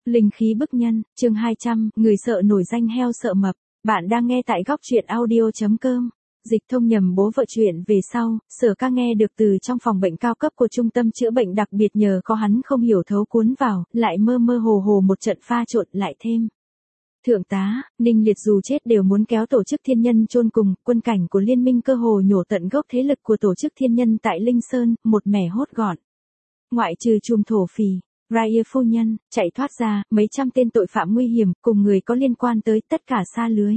Linh khí bức nhân, chương 200, người sợ nổi danh heo sợ mập. Bạn đang nghe tại góc truyện audio.com. Dịch thông nhầm bố vợ chuyện về sau, Sở Ca nghe được từ trong phòng bệnh cao cấp của trung tâm chữa bệnh đặc biệt nhờ có hắn không hiểu thấu cuốn vào, lại mơ mơ hồ hồ một trận pha trộn lại thêm. Thượng tá, Ninh Liệt dù chết đều muốn kéo tổ chức thiên nhân chôn cùng, quân cảnh của liên minh cơ hồ nhổ tận gốc thế lực của tổ chức thiên nhân tại Linh Sơn, một mẻ hốt gọn. Ngoại trừ chùm thổ phỉ, Raya phu nhân, chạy thoát ra, mấy trăm tên tội phạm nguy hiểm, cùng người có liên quan tới tất cả sa lưới.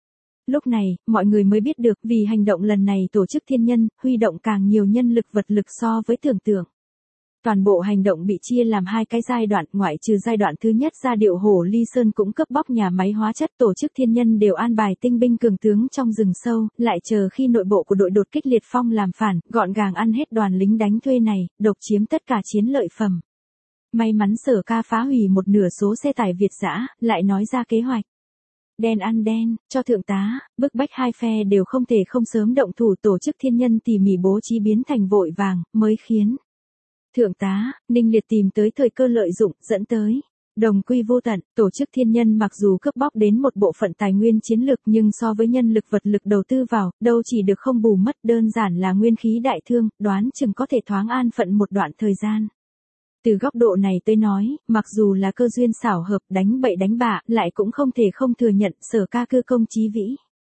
Lúc này, mọi người mới biết được vì hành động lần này tổ chức thiên nhân, huy động càng nhiều nhân lực vật lực so với tưởng tượng. Toàn bộ hành động bị chia làm hai cái giai đoạn, ngoại trừ giai đoạn thứ nhất ra điệu Hồ Ly Sơn cũng cướp bóc nhà máy hóa chất, tổ chức thiên nhân đều an bài tinh binh cường tướng trong rừng sâu, lại chờ khi nội bộ của đội đột kích liệt phong làm phản, gọn gàng ăn hết đoàn lính đánh thuê này, độc chiếm tất cả chiến lợi phẩm. May mắn Sở Ca phá hủy một nửa số xe tải Việt dã, lại nói ra kế hoạch. Đen ăn đen, cho thượng tá, bức bách hai phe đều không thể không sớm động thủ, tổ chức thiên nhân tỉ mỉ bố trí biến thành vội vàng, mới khiến Thượng tá, Ninh Liệt tìm tới thời cơ lợi dụng, dẫn tới đồng quy vô tận. Tổ chức thiên nhân mặc dù cướp bóc đến một bộ phận tài nguyên chiến lược nhưng so với nhân lực vật lực đầu tư vào, đâu chỉ được không bù mất, đơn giản là nguyên khí đại thương, đoán chừng có thể thoáng an phận một đoạn thời gian. Từ góc độ này tôi nói, mặc dù là cơ duyên xảo hợp, đánh bậy đánh bạ, lại cũng không thể không thừa nhận Sở Ca cư công chí vĩ.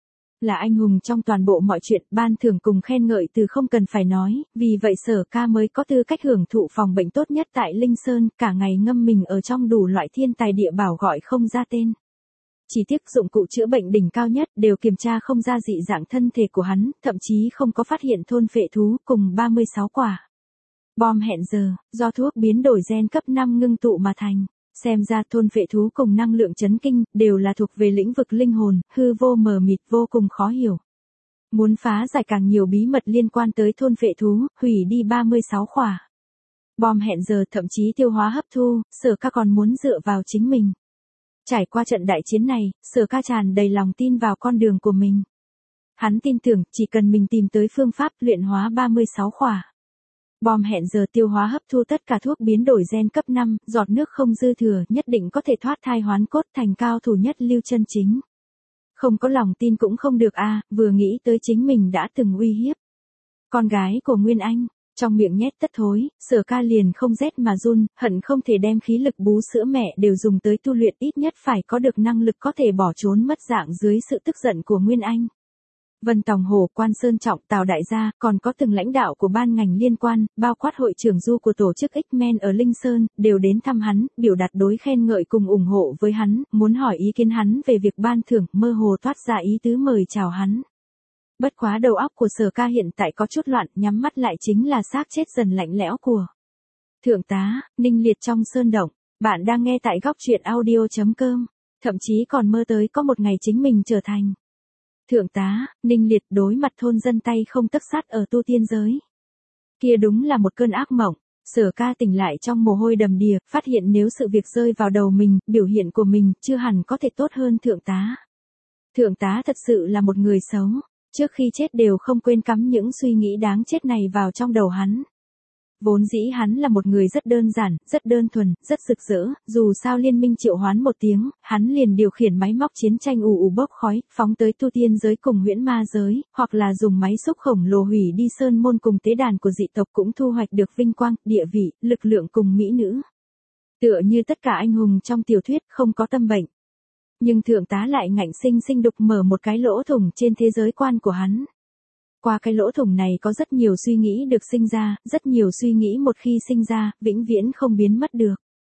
Là anh hùng trong toàn bộ mọi chuyện, ban thưởng cùng khen ngợi từ không cần phải nói, vì vậy Sở Ca mới có tư cách hưởng thụ phòng bệnh tốt nhất tại Linh Sơn, cả ngày ngâm mình ở trong đủ loại thiên tài địa bảo gọi không ra tên. Chỉ tiếc dụng cụ chữa bệnh đỉnh cao nhất đều kiểm tra không ra dị dạng thân thể của hắn, thậm chí không có phát hiện thôn phệ thú cùng 36 quả bom hẹn giờ, do thuốc biến đổi gen cấp 5 ngưng tụ mà thành. Xem ra thôn phệ thú cùng năng lượng chấn kinh, đều là thuộc về lĩnh vực linh hồn, hư vô mờ mịt vô cùng khó hiểu. Muốn phá giải càng nhiều bí mật liên quan tới thôn phệ thú, hủy đi 36 khỏa bom hẹn giờ, thậm chí tiêu hóa hấp thu, Sở Ca còn muốn dựa vào chính mình. Trải qua trận đại chiến này, Sở Ca tràn đầy lòng tin vào con đường của mình. Hắn tin tưởng, chỉ cần mình tìm tới phương pháp luyện hóa 36 khỏa bom hẹn giờ, tiêu hóa hấp thu tất cả thuốc biến đổi gen cấp 5, giọt nước không dư thừa, nhất định có thể thoát thai hoán cốt thành cao thủ nhất lưu chân chính. Không có lòng tin cũng không được a, vừa nghĩ tới chính mình đã từng uy hiếp con gái của Nguyên Anh, trong miệng nhét tất thối, Sở Ca liền không rét mà run, hận không thể đem khí lực bú sữa mẹ đều dùng tới tu luyện, ít nhất phải có được năng lực có thể bỏ trốn mất dạng dưới sự tức giận của Nguyên Anh. Vân Tòng Hồ, Quan Sơn Trọng, Tào Đại Gia, còn có từng lãnh đạo của ban ngành liên quan, bao quát hội trưởng du của tổ chức X-Men ở Linh Sơn, đều đến thăm hắn, biểu đạt đối khen ngợi cùng ủng hộ với hắn, muốn hỏi ý kiến hắn về việc ban thưởng, mơ hồ toát ra ý tứ mời chào hắn. Bất quá đầu óc của Sở Ca hiện tại có chút loạn, nhắm mắt lại chính là xác chết dần lạnh lẽo của Thượng tá, Ninh Liệt trong sơn động. Bạn đang nghe tại góc truyện audio.com, thậm chí còn mơ tới có một ngày chính mình trở thành Thượng tá, Ninh Liệt đối mặt thôn dân tay không tấc sắt ở tu tiên giới. Kia đúng là một cơn ác mộng. Sở Ca tỉnh lại trong mồ hôi đầm đìa, phát hiện nếu sự việc rơi vào đầu mình, biểu hiện của mình chưa hẳn có thể tốt hơn thượng tá. Thượng tá thật sự là một người xấu, trước khi chết đều không quên cắm những suy nghĩ đáng chết này vào trong đầu hắn. Vốn dĩ hắn là một người rất đơn giản, rất đơn thuần, rất rực rỡ, dù sao liên minh triệu hoán một tiếng, hắn liền điều khiển máy móc chiến tranh ù ù bốc khói, phóng tới tu tiên giới cùng huyễn ma giới, hoặc là dùng máy xúc khổng lồ hủy đi sơn môn cùng tế đàn của dị tộc, cũng thu hoạch được vinh quang, địa vị, lực lượng cùng mỹ nữ. Tựa như tất cả anh hùng trong tiểu thuyết, không có tâm bệnh. Nhưng thượng tá lại ngạnh sinh sinh đục mở một cái lỗ thủng trên thế giới quan của hắn. Qua cái lỗ thủng này có rất nhiều suy nghĩ được sinh ra, rất nhiều suy nghĩ một khi sinh ra, vĩnh viễn không biến mất được.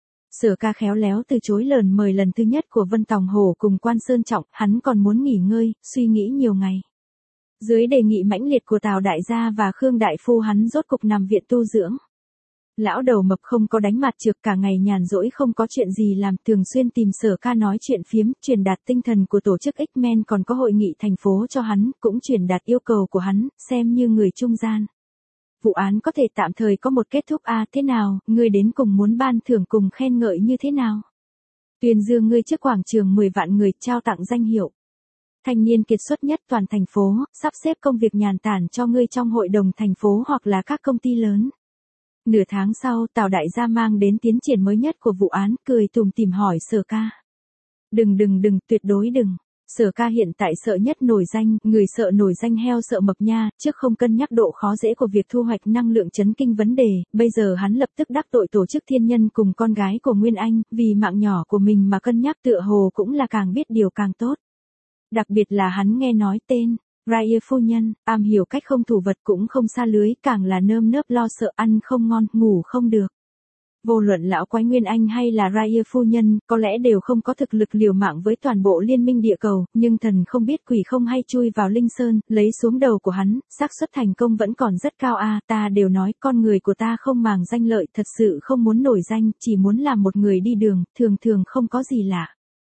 Sở Ca khéo léo từ chối lời mời lần thứ nhất của Vân Tòng Hồ cùng Quan Sơn Trọng, hắn còn muốn nghỉ ngơi, suy nghĩ nhiều ngày. Dưới đề nghị mãnh liệt của Tào Đại Gia và Khương Đại Phu, hắn rốt cục nằm viện tu dưỡng. Lão đầu mập không có đánh mặt trược, cả ngày nhàn rỗi không có chuyện gì làm, thường xuyên tìm Sở Ca nói chuyện phiếm, truyền đạt tinh thần của tổ chức X-Men, còn có hội nghị thành phố cho hắn, cũng truyền đạt yêu cầu của hắn, xem như người trung gian. Vụ án có thể tạm thời có một kết thúc a, thế nào, ngươi đến cùng muốn ban thưởng cùng khen ngợi như thế nào? Tuyên dương ngươi trước quảng trường 10 vạn người, trao tặng danh hiệu thanh niên kiệt xuất nhất toàn thành phố, sắp xếp công việc nhàn tản cho ngươi trong hội đồng thành phố hoặc là các công ty lớn. Nửa tháng sau, Tào đại gia mang đến tiến triển mới nhất của vụ án, cười tủm tỉm hỏi Sở Ca. Đừng, tuyệt đối đừng. Sở Ca hiện tại sợ nhất nổi danh, người sợ nổi danh heo sợ mập nha, trước không cân nhắc độ khó dễ của việc thu hoạch năng lượng chấn kinh vấn đề, bây giờ hắn lập tức đắc tội tổ chức thiên nhân cùng con gái của Nguyên Anh, vì mạng nhỏ của mình mà cân nhắc tựa hồ cũng là càng biết điều càng tốt. Đặc biệt là hắn nghe nói tên Raya phu nhân, am hiểu cách không thủ vật cũng không xa lưới, càng là nơm nớp lo sợ ăn không ngon, ngủ không được. Vô luận lão quái Nguyên Anh hay là Raya phu nhân, có lẽ đều không có thực lực liều mạng với toàn bộ liên minh địa cầu, nhưng thần không biết quỷ không hay chui vào Linh Sơn, lấy xuống đầu của hắn, xác suất thành công vẫn còn rất cao a. Ta đều nói con người của ta không màng danh lợi, thật sự không muốn nổi danh, chỉ muốn làm một người đi đường, thường không có gì lạ.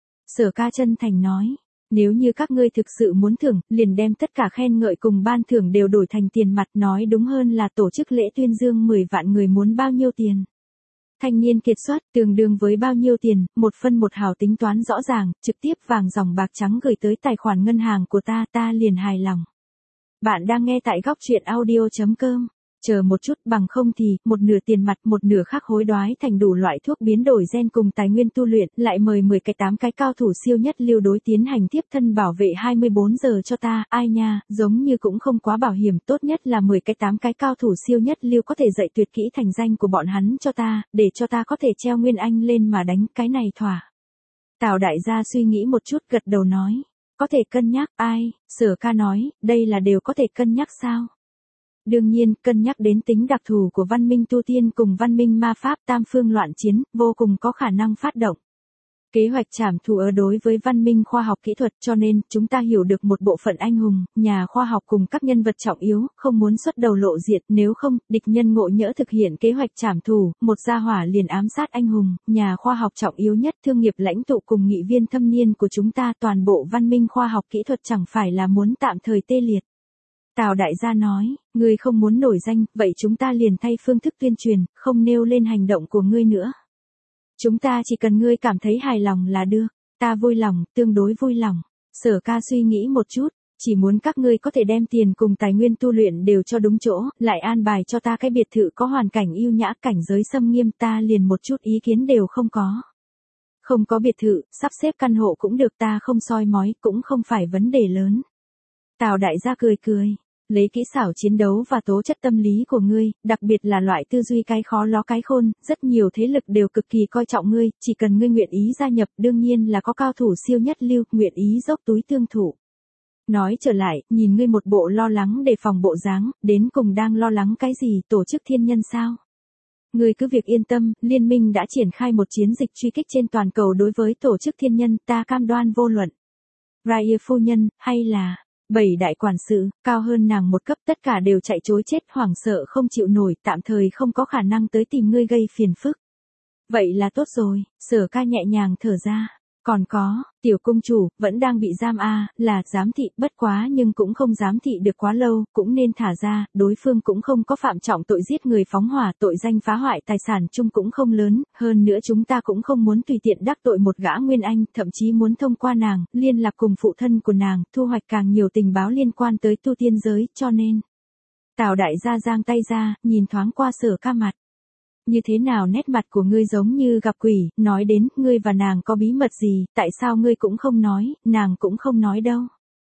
Sở Ca chân thành nói. Nếu như các ngươi thực sự muốn thưởng, liền đem tất cả khen ngợi cùng ban thưởng đều đổi thành tiền mặt, nói đúng hơn là tổ chức lễ tuyên dương 10 vạn người muốn bao nhiêu tiền. Thanh niên kiệt xuất, tương đương với bao nhiêu tiền, 1 phân 1 hào tính toán rõ ràng, trực tiếp vàng dòng bạc trắng gửi tới tài khoản ngân hàng của ta liền hài lòng. Bạn đang nghe tại góc truyện audio.com. Chờ một chút, bằng không thì, một nửa tiền mặt một nửa khác hối đoái thành đủ loại thuốc biến đổi gen cùng tài nguyên tu luyện, lại mời 10 cái 8 cái cao thủ siêu nhất lưu đối tiến hành tiếp thân bảo vệ 24 giờ cho ta, ai nha, giống như cũng không quá bảo hiểm, tốt nhất là 10 cái 8 cái cao thủ siêu nhất lưu có thể dạy tuyệt kỹ thành danh của bọn hắn cho ta, để cho ta có thể treo Nguyên Anh lên mà đánh, cái này thỏa. Tào đại gia suy nghĩ một chút gật đầu nói, có thể cân nhắc, ai, Sở Ca nói, đây là đều có thể cân nhắc sao? Đương nhiên, cân nhắc đến tính đặc thù của văn minh tu tiên cùng văn minh ma pháp tam phương loạn chiến, vô cùng có khả năng phát động. Kế hoạch trảm thù ở đối với văn minh khoa học kỹ thuật, cho nên, chúng ta hiểu được một bộ phận anh hùng, nhà khoa học cùng các nhân vật trọng yếu, không muốn xuất đầu lộ diện, nếu không, địch nhân ngộ nhỡ thực hiện kế hoạch trảm thù, một gia hỏa liền ám sát anh hùng, nhà khoa học trọng yếu nhất, thương nghiệp lãnh tụ cùng nghị viên thâm niên của chúng ta, toàn bộ văn minh khoa học kỹ thuật chẳng phải là muốn tạm thời tê liệt. Tào đại gia nói, ngươi không muốn nổi danh, vậy chúng ta liền thay phương thức tuyên truyền, không nêu lên hành động của ngươi nữa. Chúng ta chỉ cần ngươi cảm thấy hài lòng là được, ta vui lòng, tương đối vui lòng. Sở Ca suy nghĩ một chút, chỉ muốn các ngươi có thể đem tiền cùng tài nguyên tu luyện đều cho đúng chỗ, lại an bài cho ta cái biệt thự có hoàn cảnh yêu nhã, cảnh giới xâm nghiêm, ta liền một chút ý kiến đều không có. Không có biệt thự, sắp xếp căn hộ cũng được, ta không soi mói, cũng không phải vấn đề lớn. Tào đại gia cười. Lấy kỹ xảo chiến đấu và tố chất tâm lý của ngươi, đặc biệt là loại tư duy cái khó ló cái khôn, rất nhiều thế lực đều cực kỳ coi trọng ngươi, chỉ cần ngươi nguyện ý gia nhập, đương nhiên là có cao thủ siêu nhất lưu, nguyện ý dốc túi tương thủ. Nói trở lại, nhìn ngươi một bộ lo lắng đề phòng bộ dáng, đến cùng đang lo lắng cái gì, tổ chức thiên nhân sao? Ngươi cứ việc yên tâm, liên minh đã triển khai một chiến dịch truy kích trên toàn cầu đối với tổ chức thiên nhân, ta cam đoan vô luận. Raya phu nhân, hay là 7 đại quản sự, cao hơn nàng một cấp, tất cả đều chạy trối chết, hoảng sợ không chịu nổi, tạm thời không có khả năng tới tìm ngươi gây phiền phức. Vậy là tốt rồi, Sở Ca nhẹ nhàng thở ra. Còn có, tiểu công chủ, vẫn đang bị giam là giám thị, bất quá nhưng cũng không giám thị được quá lâu, cũng nên thả ra, đối phương cũng không có phạm trọng tội giết người phóng hỏa, tội danh phá hoại tài sản chung cũng không lớn, hơn nữa chúng ta cũng không muốn tùy tiện đắc tội một gã Nguyên Anh, thậm chí muốn thông qua nàng, liên lạc cùng phụ thân của nàng, thu hoạch càng nhiều tình báo liên quan tới tu tiên giới, cho nên. Tào đại gia giang tay ra, nhìn thoáng qua Sở Ca mặt. Như thế nào nét mặt của ngươi giống như gặp quỷ, nói đến, ngươi và nàng có bí mật gì, tại sao ngươi cũng không nói, nàng cũng không nói đâu.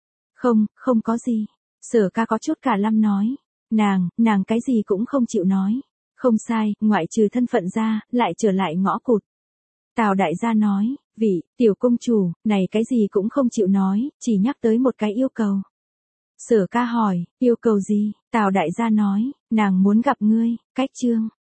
Không có gì. Sở Ca có chút cả lâm nói. Nàng cái gì cũng không chịu nói. Không sai, ngoại trừ thân phận ra, lại trở lại ngõ cụt. Tào đại gia nói, tiểu công chủ, này cái gì cũng không chịu nói, chỉ nhắc tới một cái yêu cầu. Sở Ca hỏi, yêu cầu gì? Tào đại gia nói, nàng muốn gặp ngươi, cách chương.